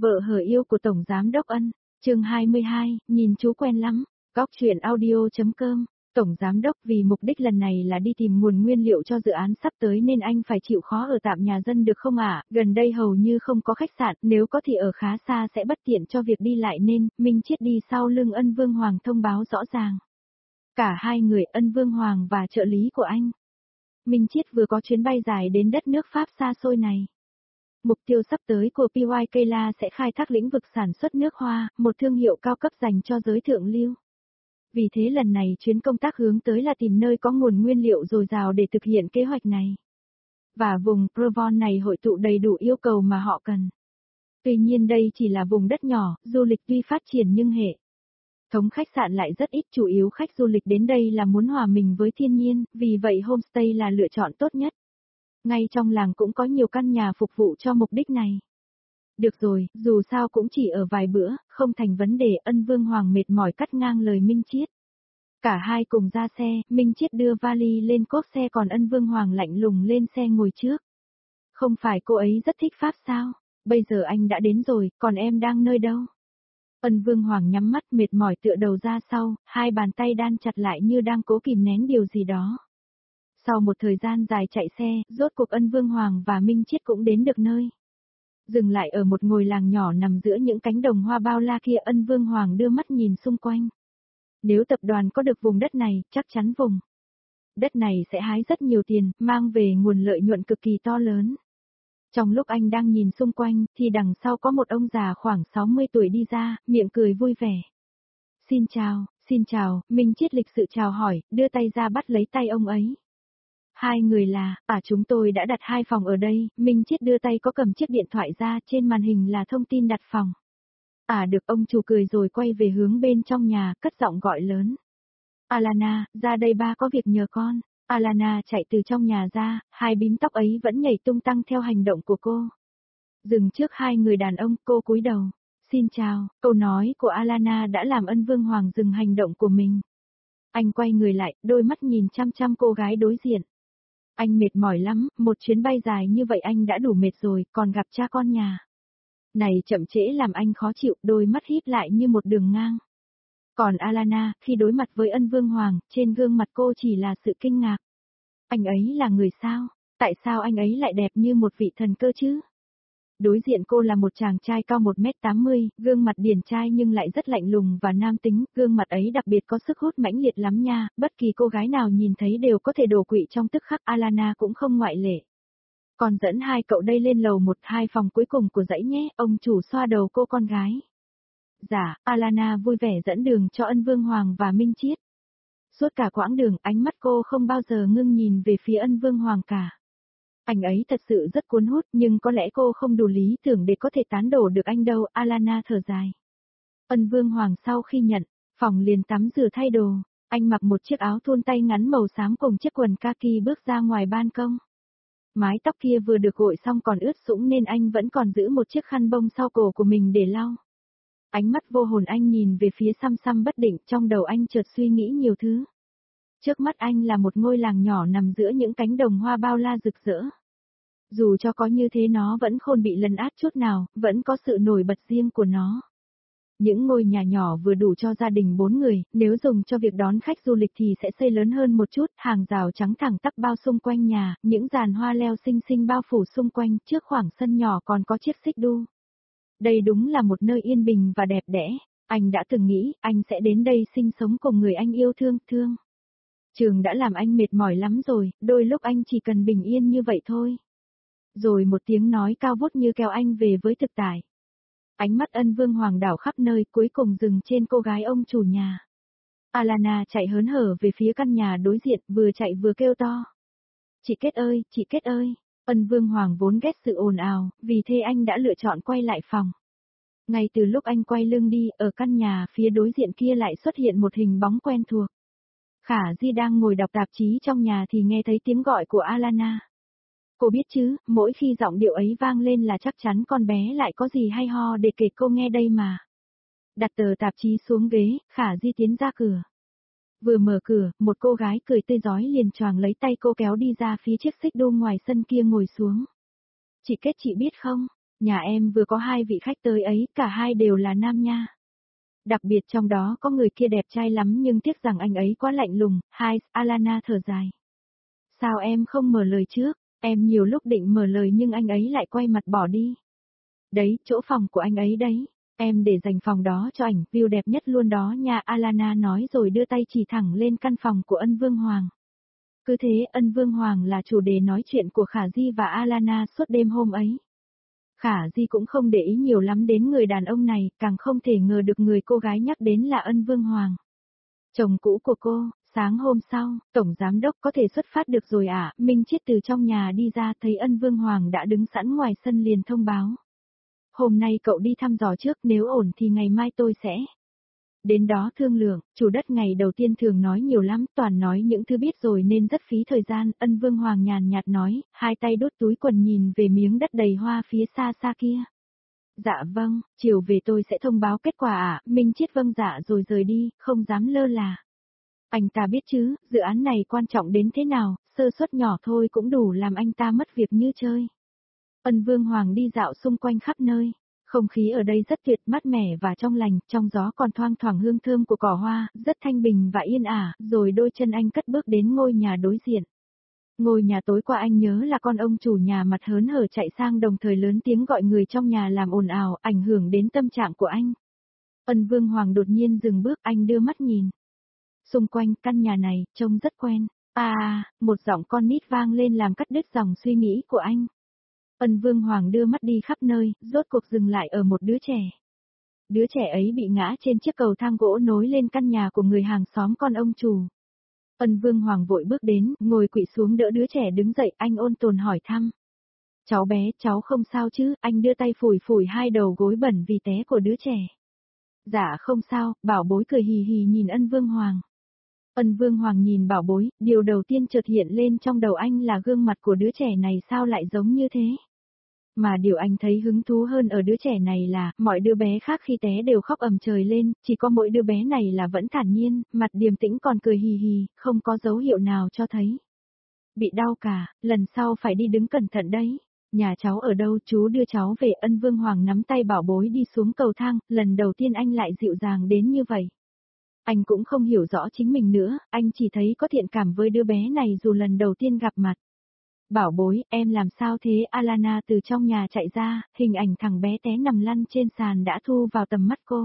Vợ hờ yêu của Tổng Giám Đốc Ân, chương 22, nhìn chú quen lắm, góc chuyện audio.com. Tổng Giám Đốc vì mục đích lần này là đi tìm nguồn nguyên liệu cho dự án sắp tới nên anh phải chịu khó ở tạm nhà dân được không ạ? Gần đây hầu như không có khách sạn, nếu có thì ở khá xa sẽ bất tiện cho việc đi lại nên, Minh Chiết đi sau lưng Ân Vương Hoàng thông báo rõ ràng. Cả hai người Ân Vương Hoàng và trợ lý của anh. Minh Chiết vừa có chuyến bay dài đến đất nước Pháp xa xôi này. Mục tiêu sắp tới của PYK là sẽ khai thác lĩnh vực sản xuất nước hoa, một thương hiệu cao cấp dành cho giới thượng lưu. Vì thế lần này chuyến công tác hướng tới là tìm nơi có nguồn nguyên liệu dồi dào để thực hiện kế hoạch này. Và vùng Provence này hội tụ đầy đủ yêu cầu mà họ cần. Tuy nhiên đây chỉ là vùng đất nhỏ, du lịch tuy phát triển nhưng hệ thống khách sạn lại rất ít, chủ yếu khách du lịch đến đây là muốn hòa mình với thiên nhiên, vì vậy homestay là lựa chọn tốt nhất. Ngay trong làng cũng có nhiều căn nhà phục vụ cho mục đích này. Được rồi, dù sao cũng chỉ ở vài bữa, không thành vấn đề. Ân Vương Hoàng mệt mỏi cắt ngang lời Minh Chiết. Cả hai cùng ra xe, Minh Chiết đưa vali lên cốp xe còn Ân Vương Hoàng lạnh lùng lên xe ngồi trước. Không phải cô ấy rất thích Pháp sao? Bây giờ anh đã đến rồi, còn em đang nơi đâu? Ân Vương Hoàng nhắm mắt mệt mỏi tựa đầu ra sau, hai bàn tay đan chặt lại như đang cố kìm nén điều gì đó. Sau một thời gian dài chạy xe, rốt cuộc Ân Vương Hoàng và Minh Chiết cũng đến được nơi. Dừng lại ở một ngôi làng nhỏ nằm giữa những cánh đồng hoa bao la kia, Ân Vương Hoàng đưa mắt nhìn xung quanh. Nếu tập đoàn có được vùng đất này, chắc chắn vùng đất này sẽ hái rất nhiều tiền, mang về nguồn lợi nhuận cực kỳ to lớn. Trong lúc anh đang nhìn xung quanh, thì đằng sau có một ông già khoảng 60 tuổi đi ra, miệng cười vui vẻ. Xin chào, Minh Chiết lịch sự chào hỏi, đưa tay ra bắt lấy tay ông ấy. Hai người là, chúng tôi đã đặt 2 phòng ở đây. Minh Chiết đưa tay có cầm chiếc điện thoại ra, trên màn hình là thông tin đặt phòng. Được, ông chủ cười rồi quay về hướng bên trong nhà, cất giọng gọi lớn. Alana, ra đây ba có việc nhờ con. Alana chạy từ trong nhà ra, hai bím tóc ấy vẫn nhảy tung tăng theo hành động của cô. Dừng trước hai người đàn ông, cô cúi đầu. Xin chào, câu nói của Alana đã làm Ân Vương Hoàng dừng hành động của mình. Anh quay người lại, đôi mắt nhìn chăm chăm cô gái đối diện. Anh mệt mỏi lắm, một chuyến bay dài như vậy anh đã đủ mệt rồi, còn gặp cha con nhà này chậm trễ làm anh khó chịu, đôi mắt híp lại như một đường ngang. Còn Alana, khi đối mặt với Ân Vương Hoàng, trên gương mặt cô chỉ là sự kinh ngạc. Anh ấy là người sao? Tại sao anh ấy lại đẹp như một vị thần cơ chứ? Đối diện cô là một chàng trai cao 1m80, gương mặt điển trai nhưng lại rất lạnh lùng và nam tính, gương mặt ấy đặc biệt có sức hút mãnh liệt lắm nha, bất kỳ cô gái nào nhìn thấy đều có thể đổ quỵ trong tức khắc, Alana cũng không ngoại lệ. Còn dẫn hai cậu đây lên lầu 1-2 phòng cuối cùng của dãy nhé, ông chủ xoa đầu cô con gái. Dạ, Alana vui vẻ dẫn đường cho Ân Vương Hoàng và Minh Chiết. Suốt cả quãng đường, ánh mắt cô không bao giờ ngưng nhìn về phía Ân Vương Hoàng cả. Anh ấy thật sự rất cuốn hút nhưng có lẽ cô không đủ lý tưởng để có thể tán đổ được anh đâu, Alana thở dài. Ân Vương Hoàng sau khi nhận phòng liền tắm rửa thay đồ, anh mặc một chiếc áo thun tay ngắn màu xám cùng chiếc quần kaki bước ra ngoài ban công. Mái tóc kia vừa được gội xong còn ướt sũng nên anh vẫn còn giữ một chiếc khăn bông sau cổ của mình để lau. Ánh mắt vô hồn anh nhìn về phía xăm xăm bất định, trong đầu anh chợt suy nghĩ nhiều thứ. Trước mắt anh là một ngôi làng nhỏ nằm giữa những cánh đồng hoa bao la rực rỡ. Dù cho có như thế nó vẫn không bị lấn át chút nào, vẫn có sự nổi bật riêng của nó. Những ngôi nhà nhỏ vừa đủ cho gia đình 4 người, nếu dùng cho việc đón khách du lịch thì sẽ xây lớn hơn một chút, hàng rào trắng thẳng tắp bao xung quanh nhà, những giàn hoa leo xinh xinh bao phủ xung quanh, trước khoảng sân nhỏ còn có chiếc xích đu. Đây đúng là một nơi yên bình và đẹp đẽ, anh đã từng nghĩ anh sẽ đến đây sinh sống cùng người anh yêu thương. Trường đã làm anh mệt mỏi lắm rồi, đôi lúc anh chỉ cần bình yên như vậy thôi. Rồi một tiếng nói cao vút như kéo anh về với thực tại. Ánh mắt Ân Vương Hoàng đảo khắp nơi cuối cùng dừng trên cô gái ông chủ nhà. Alana chạy hớn hở về phía căn nhà đối diện, vừa chạy vừa kêu to. Chị Kết ơi! Ân Vương Hoàng vốn ghét sự ồn ào, vì thế anh đã lựa chọn quay lại phòng. Ngay từ lúc anh quay lưng đi, ở căn nhà phía đối diện kia lại xuất hiện một hình bóng quen thuộc. Khả Di đang ngồi đọc tạp chí trong nhà thì nghe thấy tiếng gọi của Alana. Cô biết chứ, mỗi khi giọng điệu ấy vang lên là chắc chắn con bé lại có gì hay ho để kể cô nghe đây mà. Đặt tờ tạp chí xuống ghế, Khả Di tiến ra cửa. Vừa mở cửa, một cô gái cười tươi rói liền choàng lấy tay cô kéo đi ra phía chiếc xích đu ngoài sân kia ngồi xuống. Chị Kết chị biết không, Nhà em vừa có 2 vị khách tới ấy, cả hai đều là nam nha. Đặc biệt trong đó có người kia đẹp trai lắm nhưng tiếc rằng anh ấy quá lạnh lùng, Alana thở dài. Sao em không mở lời trước, em nhiều lúc định mở lời nhưng anh ấy lại quay mặt bỏ đi. Đấy, chỗ phòng của anh ấy đấy, em để dành phòng đó cho ảnh, view đẹp nhất luôn đó nha, Alana nói rồi đưa tay chỉ thẳng lên căn phòng của Ân Vương Hoàng. Cứ thế Ân Vương Hoàng là chủ đề nói chuyện của Khả Di và Alana suốt đêm hôm ấy. Khả Di cũng không để ý nhiều lắm đến người đàn ông này, càng không thể ngờ được người cô gái nhắc đến là Ân Vương Hoàng. Chồng cũ của cô, sáng hôm sau, Tổng Giám Đốc có thể xuất phát được rồi à, Minh Chiết từ trong nhà đi ra thấy Ân Vương Hoàng đã đứng sẵn ngoài sân liền thông báo. Hôm nay cậu đi thăm dò trước, nếu ổn thì ngày mai tôi sẽ đến đó thương lượng. Chủ đất ngày đầu tiên thường nói nhiều lắm, toàn nói những thứ biết rồi nên rất phí thời gian. Ân Vương Hoàng nhàn nhạt nói, hai tay đút túi quần nhìn về miếng đất đầy hoa phía xa xa kia. Dạ vâng, chiều về tôi sẽ thông báo kết quả ạ. Minh Chiết vâng dạ rồi rời đi, không dám lơ là. Anh ta biết chứ, dự án này quan trọng đến thế nào, sơ suất nhỏ thôi cũng đủ làm anh ta mất việc như chơi. Ân Vương Hoàng đi dạo xung quanh khắp nơi. Không khí ở đây rất tuyệt, mát mẻ và trong lành, trong gió còn thoang thoảng hương thơm của cỏ hoa, rất thanh bình và yên ả, rồi đôi chân anh cất bước đến ngôi nhà đối diện. Ngôi nhà tối qua anh nhớ là con ông chủ nhà mặt hớn hở chạy sang đồng thời lớn tiếng gọi người trong nhà làm ồn ào, ảnh hưởng đến tâm trạng của anh. Ân Vương Hoàng đột nhiên dừng bước, anh đưa mắt nhìn. Xung quanh căn nhà này, trông rất quen. Một giọng con nít vang lên làm cắt đứt dòng suy nghĩ của anh. Ân Vương Hoàng đưa mắt đi khắp nơi, rốt cuộc dừng lại ở một đứa trẻ. Đứa trẻ ấy bị ngã trên chiếc cầu thang gỗ nối lên căn nhà của người hàng xóm con ông chủ. Ân Vương Hoàng vội bước đến, ngồi quỵ xuống đỡ đứa trẻ đứng dậy, anh ôn tồn hỏi thăm. Cháu bé, cháu không sao chứ, anh đưa tay phủi phủi hai đầu gối bẩn vì té của đứa trẻ. Dạ không sao, bảo bối cười hì hì nhìn Ân Vương Hoàng. Ân Vương Hoàng nhìn bảo bối, điều đầu tiên chợt hiện lên trong đầu anh là gương mặt của đứa trẻ này sao lại giống như thế. Mà điều anh thấy hứng thú hơn ở đứa trẻ này là, mọi đứa bé khác khi té đều khóc ầm trời lên, chỉ có mỗi đứa bé này là vẫn thản nhiên, mặt điềm tĩnh còn cười hì hì, không có dấu hiệu nào cho thấy bị đau cả, lần sau phải đi đứng cẩn thận đấy. Nhà cháu ở đâu, chú đưa cháu về. Ân Vương Hoàng nắm tay bảo bối đi xuống cầu thang, lần đầu tiên anh lại dịu dàng đến như vậy. Anh cũng không hiểu rõ chính mình nữa, anh chỉ thấy có thiện cảm với đứa bé này dù lần đầu tiên gặp mặt. Bảo bối, em làm sao thế? Alana từ trong nhà chạy ra, hình ảnh thằng bé té nằm lăn trên sàn đã thu vào tầm mắt cô.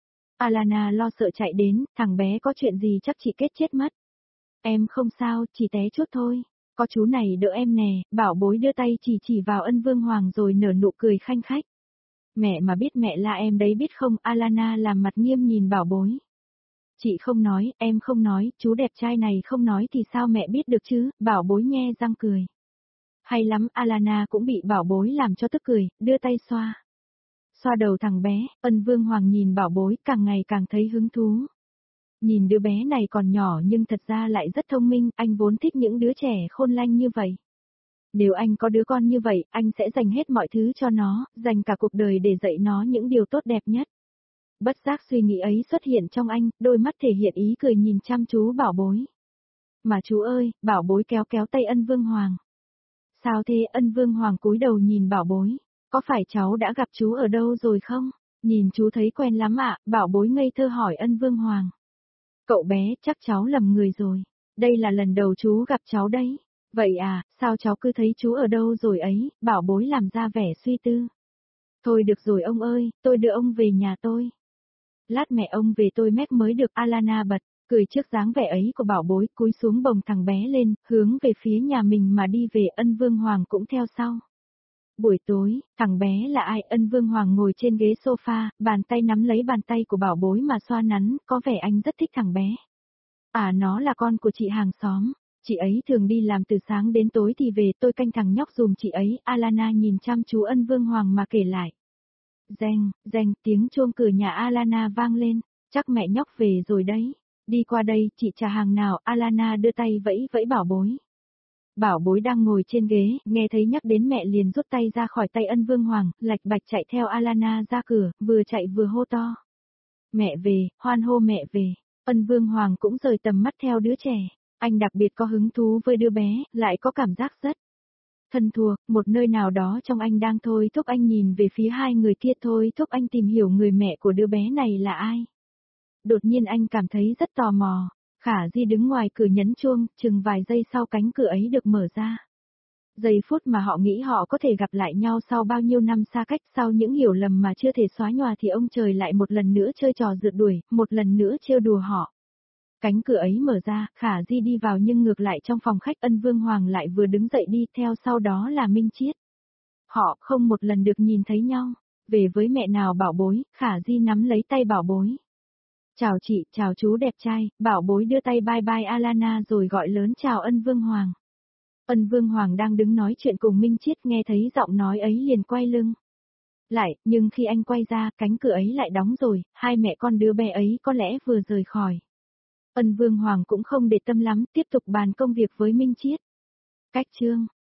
Alana lo sợ chạy đến, thằng bé có chuyện gì chắc chị Kết chết mất. Em không sao, chỉ té chút thôi. Có chú này đỡ em nè, bảo bối đưa tay chỉ vào Ân Vương Hoàng rồi nở nụ cười khanh khách. Mẹ mà biết mẹ là em đấy biết không? Alana làm mặt nghiêm nhìn bảo bối. Chị không nói, em không nói, chú đẹp trai này không nói thì sao mẹ biết được chứ? Bảo bối nhe răng cười. Hay lắm, Alana cũng bị bảo bối làm cho tức cười, đưa tay xoa. Xoa đầu thằng bé, Ân Vương Hoàng nhìn bảo bối càng ngày càng thấy hứng thú. Nhìn đứa bé này còn nhỏ nhưng thật ra lại rất thông minh, anh vốn thích những đứa trẻ khôn lanh như vậy. Nếu anh có đứa con như vậy, anh sẽ dành hết mọi thứ cho nó, dành cả cuộc đời để dạy nó những điều tốt đẹp nhất. Bất giác suy nghĩ ấy xuất hiện trong anh, đôi mắt thể hiện ý cười nhìn chăm chú bảo bối. Mà chú ơi, bảo bối kéo kéo tay Ân Vương Hoàng. Sao thế? Ân Vương Hoàng cúi đầu nhìn bảo bối. Có phải cháu đã gặp chú ở đâu rồi không? Nhìn chú thấy quen lắm ạ, bảo bối ngây thơ hỏi Ân Vương Hoàng. Cậu bé, chắc cháu lầm người rồi. Đây là lần đầu chú gặp cháu đấy. Vậy à, sao cháu cứ thấy chú ở đâu rồi ấy? Bảo bối làm ra vẻ suy tư. Thôi được rồi ông ơi, tôi đưa ông về nhà tôi. Lát mẹ ông về tôi mép mới được. Alana bật, cười trước dáng vẻ ấy của bảo bối, cúi xuống bồng thằng bé lên, hướng về phía nhà mình mà đi về. Ân Vương Hoàng cũng theo sau. Buổi tối, thằng bé là ai? Ân Vương Hoàng ngồi trên ghế sofa, bàn tay nắm lấy bàn tay của bảo bối mà xoa nắn, có vẻ anh rất thích thằng bé. À, nó là con của chị hàng xóm, chị ấy thường đi làm từ sáng đến tối thì về, tôi canh thằng nhóc dùm chị ấy. Alana nhìn chăm chú Ân Vương Hoàng mà kể lại. Reng, tiếng chuông cửa nhà Alana vang lên, chắc mẹ nhóc về rồi đấy. Đi qua đây, chị trả hàng nào? Alana đưa tay vẫy vẫy bảo bối. Bảo bối đang ngồi trên ghế, nghe thấy nhắc đến mẹ liền rút tay ra khỏi tay Ân Vương Hoàng, lạch bạch chạy theo Alana ra cửa, vừa chạy vừa hô to. Mẹ về, hoan hô mẹ về. Ân Vương Hoàng cũng rời tầm mắt theo đứa trẻ, anh đặc biệt có hứng thú với đứa bé, lại có cảm giác rất Thân thuộc, một nơi nào đó trong anh đang thôi thúc anh nhìn về phía hai người kia, thôi thúc anh tìm hiểu người mẹ của đứa bé này là ai. Đột nhiên anh cảm thấy rất tò mò. Khả Di đứng ngoài cửa nhấn chuông, chừng vài giây sau cánh cửa ấy được mở ra. Giây phút mà họ nghĩ họ có thể gặp lại nhau sau bao nhiêu năm xa cách, sau những hiểu lầm mà chưa thể xóa nhòa thì ông trời lại một lần nữa chơi trò rượt đuổi, một lần nữa trêu đùa họ. Cánh cửa ấy mở ra, Khả Di đi vào nhưng ngược lại trong phòng khách Ân Vương Hoàng lại vừa đứng dậy đi, theo sau đó là Minh Chiết. Họ không một lần được nhìn thấy nhau. Về với mẹ nào bảo bối, Khả Di nắm lấy tay bảo bối. Chào chị, chào chú đẹp trai, bảo bối đưa tay bye bye Alana rồi gọi lớn chào Ân Vương Hoàng. Ân Vương Hoàng đang đứng nói chuyện cùng Minh Chiết, nghe thấy giọng nói ấy liền quay lưng lại, nhưng khi anh quay ra, cánh cửa ấy lại đóng rồi, hai mẹ con đứa bé ấy có lẽ vừa rời khỏi. Ân Vương Hoàng cũng không để tâm lắm, tiếp tục bàn công việc với Minh Chiết. Cách chương